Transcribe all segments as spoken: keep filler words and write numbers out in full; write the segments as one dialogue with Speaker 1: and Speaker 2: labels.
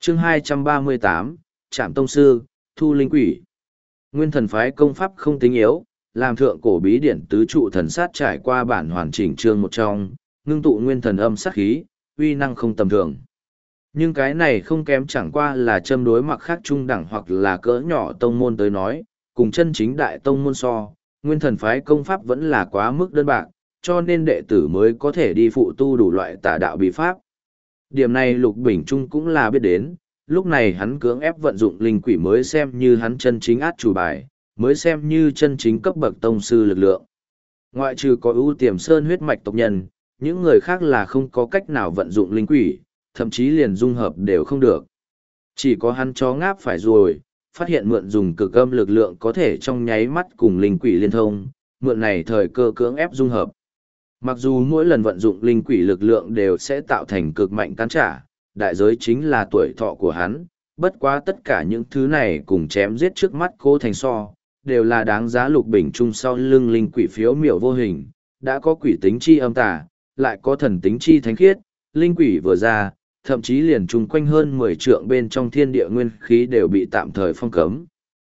Speaker 1: chương hai trăm ba mươi tám, Trạm Tông Sư, Thu Linh Quỷ. Nguyên thần phái công pháp không tính yếu, làm thượng cổ bí điển tứ trụ thần sát trải qua bản hoàn chỉnh chương một trong, ngưng tụ nguyên thần âm sát khí, uy năng không tầm thường. Nhưng cái này không kém chẳng qua là châm đối mặc khác trung đẳng hoặc là cỡ nhỏ tông môn tới nói, cùng chân chính đại tông môn so, nguyên thần phái công pháp vẫn là quá mức đơn bạc, cho nên đệ tử mới có thể đi phụ tu đủ loại tà đạo bí pháp. Điểm này Lục Bình Trung cũng là biết đến, lúc này hắn cưỡng ép vận dụng linh quỷ mới xem như hắn chân chính át chủ bài, mới xem như chân chính cấp bậc tông sư lực lượng. Ngoại trừ có ưu tiềm sơn huyết mạch tộc nhân, những người khác là không có cách nào vận dụng linh quỷ, thậm chí liền dung hợp đều không được. Chỉ có hắn chó ngáp phải rồi, phát hiện mượn dùng cực âm lực lượng có thể trong nháy mắt cùng linh quỷ liên thông, mượn này thời cơ cưỡng ép dung hợp. Mặc dù mỗi lần vận dụng linh quỷ lực lượng đều sẽ tạo thành cực mạnh cắn trả, đại giới chính là tuổi thọ của hắn, bất quá tất cả những thứ này cùng chém giết trước mắt Cố Thành so, đều là đáng giá Lục Bình Trung sau lưng linh quỷ phiếu miểu vô hình, đã có quỷ tính chi âm tà, lại có thần tính chi thánh khiết, linh quỷ vừa ra, thậm chí liền chung quanh hơn mười trượng bên trong thiên địa nguyên khí đều bị tạm thời phong cấm.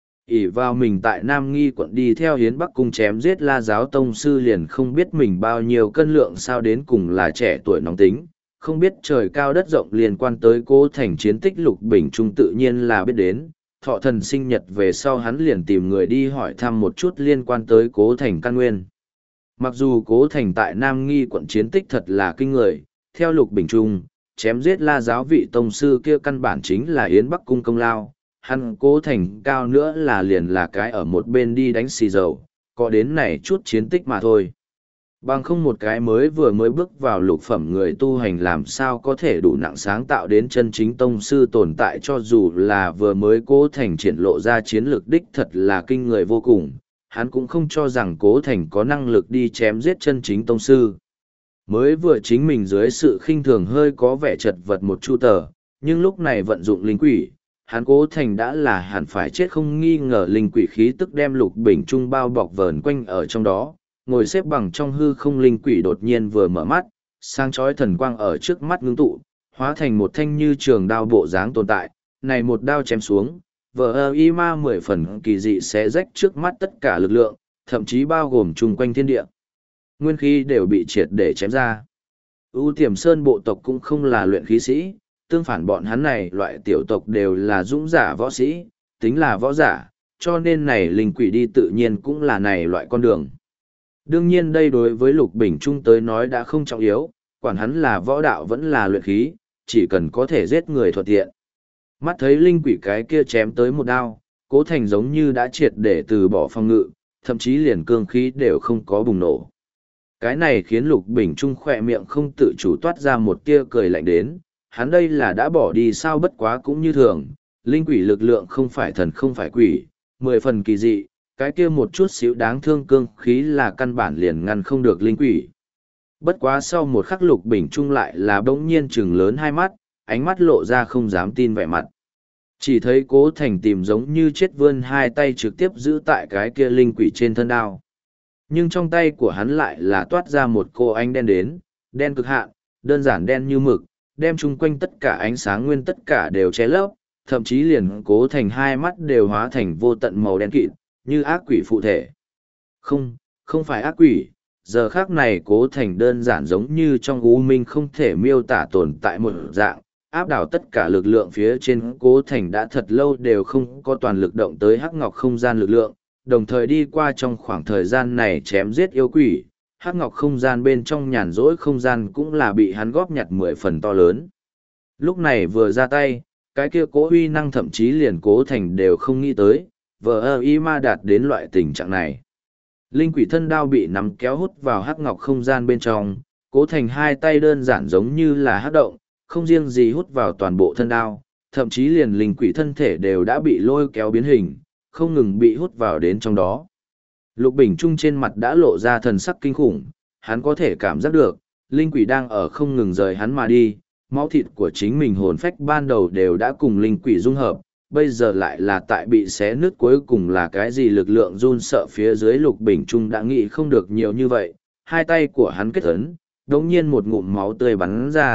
Speaker 1: ỷ vào mình tại Nam Nghi quận đi theo Hiến Bắc cung chém giết La giáo tông sư liền không biết mình bao nhiêu cân lượng sao đến cùng là trẻ tuổi nóng tính, không biết trời cao đất rộng liên quan tới Cố Thành chiến tích Lục Bình Trung tự nhiên là biết đến. Thọ thần sinh nhật về sau hắn liền tìm người đi hỏi thăm một chút liên quan tới Cố Thành căn nguyên. Mặc dù Cố Thành tại Nam Nghi quận chiến tích thật là kinh người, theo Lục Bình Trung, chém giết La giáo vị tông sư kia căn bản chính là Yến Bắc cung công lao, hắn Cố Thành cao nữa là liền là cái ở một bên đi đánh xì dầu, có đến này chút chiến tích mà thôi. Bằng không một cái mới vừa mới bước vào lục phẩm người tu hành làm sao có thể đủ nặng sáng tạo đến chân chính tông sư tồn tại, cho dù là vừa mới Cố Thành triển lộ ra chiến lược đích thật là kinh người vô cùng, hắn cũng không cho rằng Cố Thành có năng lực đi chém giết chân chính tông sư. Mới vừa chính mình dưới sự khinh thường hơi có vẻ chật vật một chu tờ, nhưng lúc này vận dụng linh quỷ, hắn Cố Thành đã là hẳn phải chết không nghi ngờ. Linh quỷ khí tức đem Lục Bình Trung bao bọc vờn quanh ở trong đó, ngồi xếp bằng trong hư không linh quỷ đột nhiên vừa mở mắt, sáng chói thần quang ở trước mắt ngưng tụ, hóa thành một thanh như trường đao bộ dáng tồn tại, này một đao chém xuống, vờ ơ y ma mười phần kỳ dị sẽ rách trước mắt tất cả lực lượng, thậm chí bao gồm chung quanh thiên địa. Nguyên khí đều bị triệt để chém ra. ưu tiềm sơn bộ tộc cũng không là luyện khí sĩ, tương phản bọn hắn này loại tiểu tộc đều là dũng giả võ sĩ, tính là võ giả, cho nên này linh quỷ đi tự nhiên cũng là này loại con đường. Đương nhiên đây đối với Lục Bình Trung tới nói đã không trọng yếu, quản hắn là võ đạo vẫn là luyện khí, chỉ cần có thể giết người thuận tiện. Mắt thấy linh quỷ cái kia chém tới một đao, Cố Thành giống như đã triệt để từ bỏ phòng ngự, thậm chí liền cương khí đều không có bùng nổ. Cái này khiến Lục Bình Trung khỏe miệng không tự chủ toát ra một tia cười lạnh đến, hắn đây là đã bỏ đi sao, bất quá cũng như thường, linh quỷ lực lượng không phải thần không phải quỷ, mười phần kỳ dị. Cái kia một chút xíu đáng thương cương khí là căn bản liền ngăn không được linh quỷ. Bất quá sau một khắc Lục Bình Trung lại là bỗng nhiên trừng lớn hai mắt, ánh mắt lộ ra không dám tin vẻ mặt. Chỉ thấy Cố Thành tìm giống như chết vươn hai tay trực tiếp giữ tại cái kia linh quỷ trên thân đao. Nhưng trong tay của hắn lại là toát ra một cô ánh đen đến, đen cực hạn, đơn giản đen như mực, đem chung quanh tất cả ánh sáng nguyên tất cả đều che lấp, thậm chí liền Cố Thành hai mắt đều hóa thành vô tận màu đen kịt, như ác quỷ phụ thể. Không, không phải ác quỷ, giờ khác này Cố Thành đơn giản giống như trong u minh không thể miêu tả tồn tại một dạng, áp đảo tất cả lực lượng phía trên. Cố Thành đã thật lâu đều không có toàn lực động tới hắc ngọc không gian lực lượng, đồng thời đi qua trong khoảng thời gian này chém giết yêu quỷ, hắc ngọc không gian bên trong nhàn rỗi không gian cũng là bị hắn góp nhặt mười phần to lớn. Lúc này vừa ra tay, cái kia Cố uy năng thậm chí liền Cố Thành đều không nghĩ tới, vờ ơ y ma đạt đến loại tình trạng này. Linh quỷ thân đao bị nắm kéo hút vào hắc ngọc không gian bên trong, Cố Thành hai tay đơn giản giống như là hắc động, không riêng gì hút vào toàn bộ thân đao, thậm chí liền linh quỷ thân thể đều đã bị lôi kéo biến hình, không ngừng bị hút vào đến trong đó. Lục Bình Trung trên mặt đã lộ ra thần sắc kinh khủng, hắn có thể cảm giác được, linh quỷ đang ở không ngừng rời hắn mà đi, máu thịt của chính mình hồn phách ban đầu đều đã cùng linh quỷ dung hợp, bây giờ lại là tại bị xé nứt, cuối cùng là cái gì lực lượng run sợ phía dưới. Lục Bình Trung đã nghĩ không được nhiều như vậy, hai tay của hắn kết ấn, đống nhiên một ngụm máu tươi bắn ra,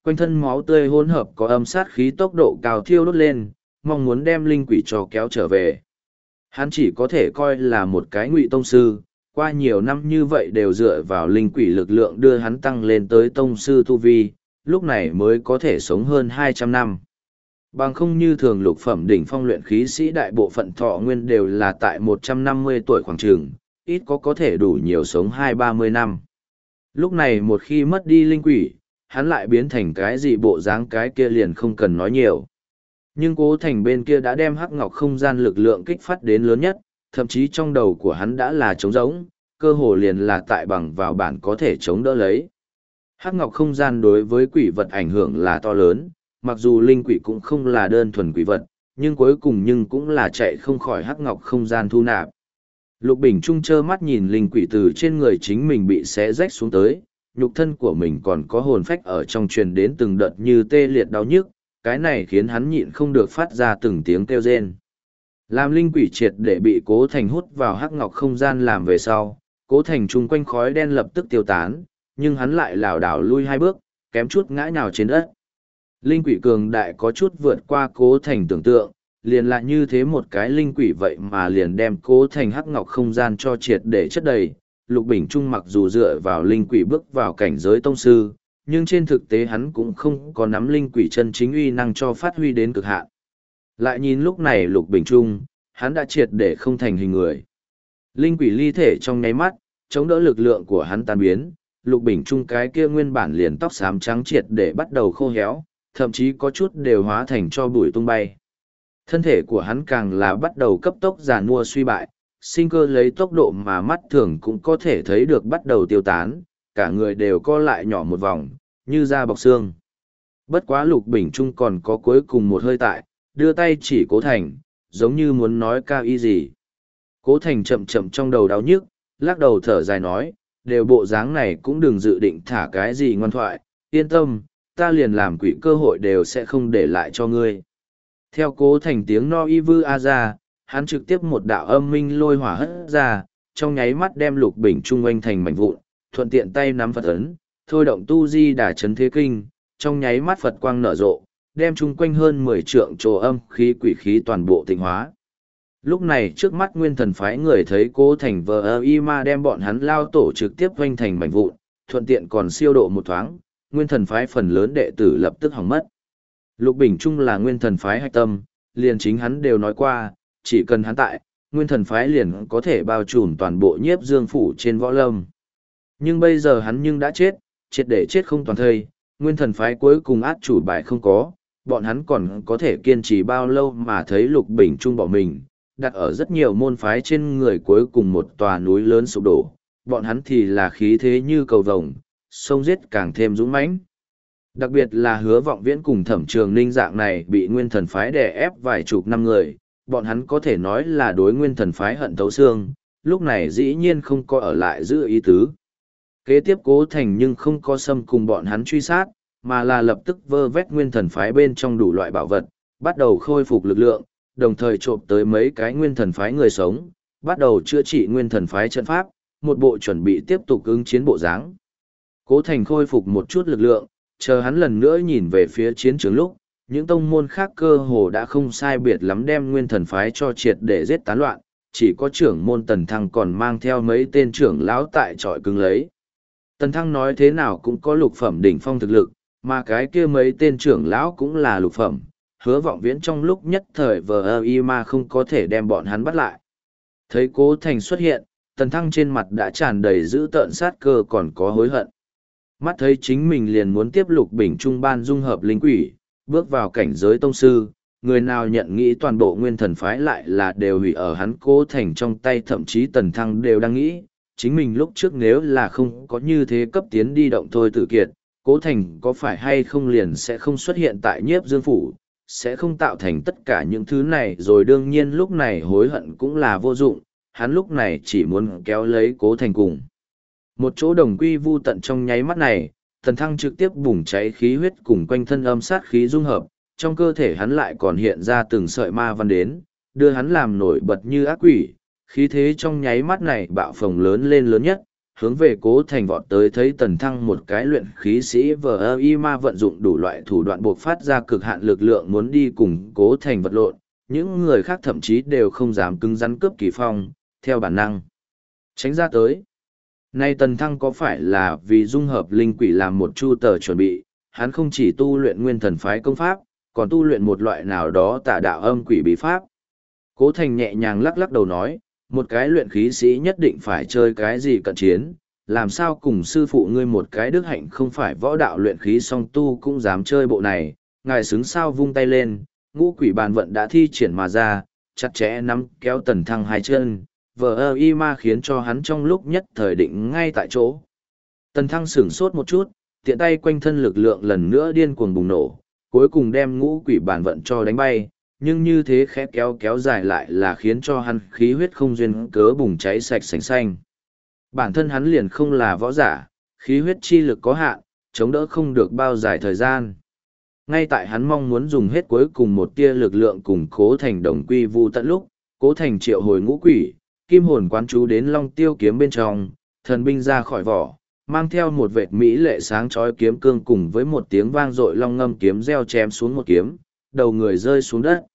Speaker 1: quanh thân máu tươi hỗn hợp có âm sát khí tốc độ cao thiêu đốt lên, mong muốn đem linh quỷ cho kéo trở về. Hắn chỉ có thể coi là một cái ngụy tông sư, qua nhiều năm như vậy đều dựa vào linh quỷ lực lượng đưa hắn tăng lên tới tông sư tu vi, lúc này mới có thể sống hơn hai trăm năm. Bằng không như thường lục phẩm đỉnh phong luyện khí sĩ đại bộ phận thọ nguyên đều là tại một trăm năm mươi tuổi khoảng trường, ít có có thể đủ nhiều sống hai ba mươi năm. Lúc này một khi mất đi linh quỷ, hắn lại biến thành cái gì bộ dáng cái kia liền không cần nói nhiều. Nhưng Cố Thành bên kia đã đem hắc ngọc không gian lực lượng kích phát đến lớn nhất, thậm chí trong đầu của hắn đã là trống rỗng, cơ hồ liền là tại bằng vào bản có thể chống đỡ lấy. Hắc ngọc không gian đối với quỷ vật ảnh hưởng là to lớn, mặc dù linh quỷ cũng không là đơn thuần quỷ vật, nhưng cuối cùng nhưng cũng là chạy không khỏi hắc ngọc không gian thu nạp. Lục Bình Trung trơ mắt nhìn linh quỷ từ trên người chính mình bị xé rách xuống tới, nhục thân của mình còn có hồn phách ở trong truyền đến từng đợt như tê liệt đau nhức, cái này khiến hắn nhịn không được phát ra từng tiếng kêu rên. Làm linh quỷ triệt để bị Cố Thành hút vào hắc ngọc không gian làm về sau, Cố Thành chung quanh khói đen lập tức tiêu tán, nhưng hắn lại lảo đảo lui hai bước, kém chút ngã nhào trên đất. Linh quỷ cường đại có chút vượt qua Cố Thành tưởng tượng, liền lại như thế một cái linh quỷ vậy mà liền đem Cố Thành hắc ngọc không gian cho triệt để chất đầy. Lục Bình Trung mặc dù dựa vào linh quỷ bước vào cảnh giới tông sư, nhưng trên thực tế hắn cũng không có nắm linh quỷ chân chính uy năng cho phát huy đến cực hạn. Lại nhìn lúc này Lục Bình Trung, hắn đã triệt để không thành hình người. Linh quỷ ly thể trong nháy mắt, chống đỡ lực lượng của hắn tan biến, Lục Bình Trung cái kia nguyên bản liền tóc xám trắng triệt để bắt đầu khô héo, thậm chí có chút đều hóa thành cho bụi tung bay. Thân thể của hắn càng là bắt đầu cấp tốc già nua suy bại, sinh cơ lấy tốc độ mà mắt thường cũng có thể thấy được bắt đầu tiêu tán, cả người đều co lại nhỏ một vòng, như da bọc xương. Bất quá Lục Bình Trung còn có cuối cùng một hơi tại, đưa tay chỉ Cố Thành, giống như muốn nói cao ý gì. Cố Thành chậm chậm trong đầu đau nhức, lắc đầu thở dài nói, đều bộ dáng này cũng đừng dự định thả cái gì ngoan thoại, yên tâm, ta liền làm quỷ cơ hội đều sẽ không để lại cho ngươi. Theo Cố Thành tiếng no y vư a ra, hắn trực tiếp một đạo âm minh lôi hỏa hất ra, trong nháy mắt đem Lục Bình Trung oanh thành mảnh vụn, thuận tiện tay nắm Phật ấn, thôi động tu di đả chấn thế kinh, trong nháy mắt Phật quang nở rộ, đem chung quanh hơn mười trượng trồ âm khí quỷ khí toàn bộ tịnh hóa. Lúc này trước mắt nguyên thần phái người thấy Cố Thành vờ ơ y ma đem bọn hắn lao tổ trực tiếp oanh thành mảnh vụn, thuận tiện còn siêu độ một thoáng, nguyên thần phái phần lớn đệ tử lập tức hỏng mất. Lục Bình Trung là nguyên thần phái hạch tâm, liền chính hắn đều nói qua, chỉ cần hắn tại, nguyên thần phái liền có thể bao trùm toàn bộ nhiếp dương phủ trên võ lâm. Nhưng bây giờ hắn nhưng đã chết, triệt để chết không toàn thây, nguyên thần phái cuối cùng át chủ bài không có, bọn hắn còn có thể kiên trì bao lâu mà thấy Lục Bình Trung bỏ mình, đặt ở rất nhiều môn phái trên người cuối cùng một tòa núi lớn sụp đổ, bọn hắn thì là khí thế như cầu vồng, sông giết càng thêm dũng mãnh. Đặc biệt là Hứa Vọng Viễn cùng Thẩm Trường Ninh dạng này bị nguyên thần phái đè ép vài chục năm người, bọn hắn có thể nói là đối nguyên thần phái hận thấu xương, lúc này dĩ nhiên không có ở lại giữ ý tứ. Kế tiếp Cố Thành nhưng không có xâm cùng bọn hắn truy sát, mà là lập tức vơ vét nguyên thần phái bên trong đủ loại bảo vật, bắt đầu khôi phục lực lượng, đồng thời trộm tới mấy cái nguyên thần phái người sống, bắt đầu chữa trị nguyên thần phái trận pháp, một bộ chuẩn bị tiếp tục ứng chiến bộ dáng. Cố Thành khôi phục một chút lực lượng, chờ hắn lần nữa nhìn về phía chiến trường lúc, những tông môn khác cơ hồ đã không sai biệt lắm đem nguyên thần phái cho triệt để giết tán loạn, chỉ có trưởng môn Tần Thăng còn mang theo mấy tên trưởng lão tại trọi cứng lấy. Tần Thăng nói thế nào cũng có lục phẩm đỉnh phong thực lực, mà cái kia mấy tên trưởng lão cũng là lục phẩm, Hứa Vọng Viễn trong lúc nhất thời vờ ơ y ma không có thể đem bọn hắn bắt lại. Thấy Cố Thành xuất hiện, Tần Thăng trên mặt đã tràn đầy dữ tợn sát cơ còn có hối hận. Mắt thấy chính mình liền muốn tiếp Lục Bình Trung ban dung hợp linh quỷ, bước vào cảnh giới tông sư, người nào nhận nghĩ toàn bộ nguyên thần phái lại là đều hủy ở hắn Cố Thành trong tay, thậm chí Tần Thăng đều đang nghĩ, chính mình lúc trước nếu là không có như thế cấp tiến đi động thôi tử kiệt, Cố Thành có phải hay không liền sẽ không xuất hiện tại nhiếp dương phủ, sẽ không tạo thành tất cả những thứ này, rồi đương nhiên lúc này hối hận cũng là vô dụng, hắn lúc này chỉ muốn kéo lấy Cố Thành cùng. Một chỗ đồng quy vu tận trong nháy mắt này, Tần Thăng trực tiếp bùng cháy khí huyết cùng quanh thân âm sát khí dung hợp, trong cơ thể hắn lại còn hiện ra từng sợi ma văn đến, đưa hắn làm nổi bật như ác quỷ, khí thế trong nháy mắt này bạo phồng lớn lên lớn nhất, hướng về Cố Thành vọt tới. Thấy Tần Thăng một cái luyện khí sĩ vờ y ma vận dụng đủ loại thủ đoạn buộc phát ra cực hạn lực lượng muốn đi cùng Cố Thành vật lộn, những người khác thậm chí đều không dám cứng rắn cướp kỳ phong, theo bản năng tránh ra tới. Nay Tần Thăng có phải là vì dung hợp linh quỷ làm một chu tờ chuẩn bị, hắn không chỉ tu luyện nguyên thần phái công pháp, còn tu luyện một loại nào đó tà đạo âm quỷ bí pháp. Cố Thành nhẹ nhàng lắc lắc đầu nói, một cái luyện khí sĩ nhất định phải chơi cái gì cận chiến, làm sao cùng sư phụ ngươi một cái đức hạnh không phải võ đạo luyện khí song tu cũng dám chơi bộ này. Ngài xứng sao vung tay lên, ngũ quỷ bàn vận đã thi triển mà ra, chặt chẽ nắm kéo Tần Thăng hai chân, vờ y ma khiến cho hắn trong lúc nhất thời định ngay tại chỗ. Tần Thăng sửng sốt một chút, tiện tay quanh thân lực lượng lần nữa điên cuồng bùng nổ, cuối cùng đem ngũ quỷ bản vận cho đánh bay, nhưng như thế khẽ kéo kéo dài lại là khiến cho hắn khí huyết không duyên cớ bùng cháy sạch sành xanh. Bản thân hắn liền không là võ giả, khí huyết chi lực có hạn, chống đỡ không được bao dài thời gian. Ngay tại hắn mong muốn dùng hết cuối cùng một tia lực lượng cùng Cố Thành đồng quy vu tận lúc, Cố Thành triệu hồi ngũ quỷ, kim hồn quán chú đến long tiêu kiếm bên trong, thần binh ra khỏi vỏ, mang theo một vệt mỹ lệ sáng chói kiếm cương cùng với một tiếng vang dội long ngâm kiếm reo chém xuống một kiếm, đầu người rơi xuống đất.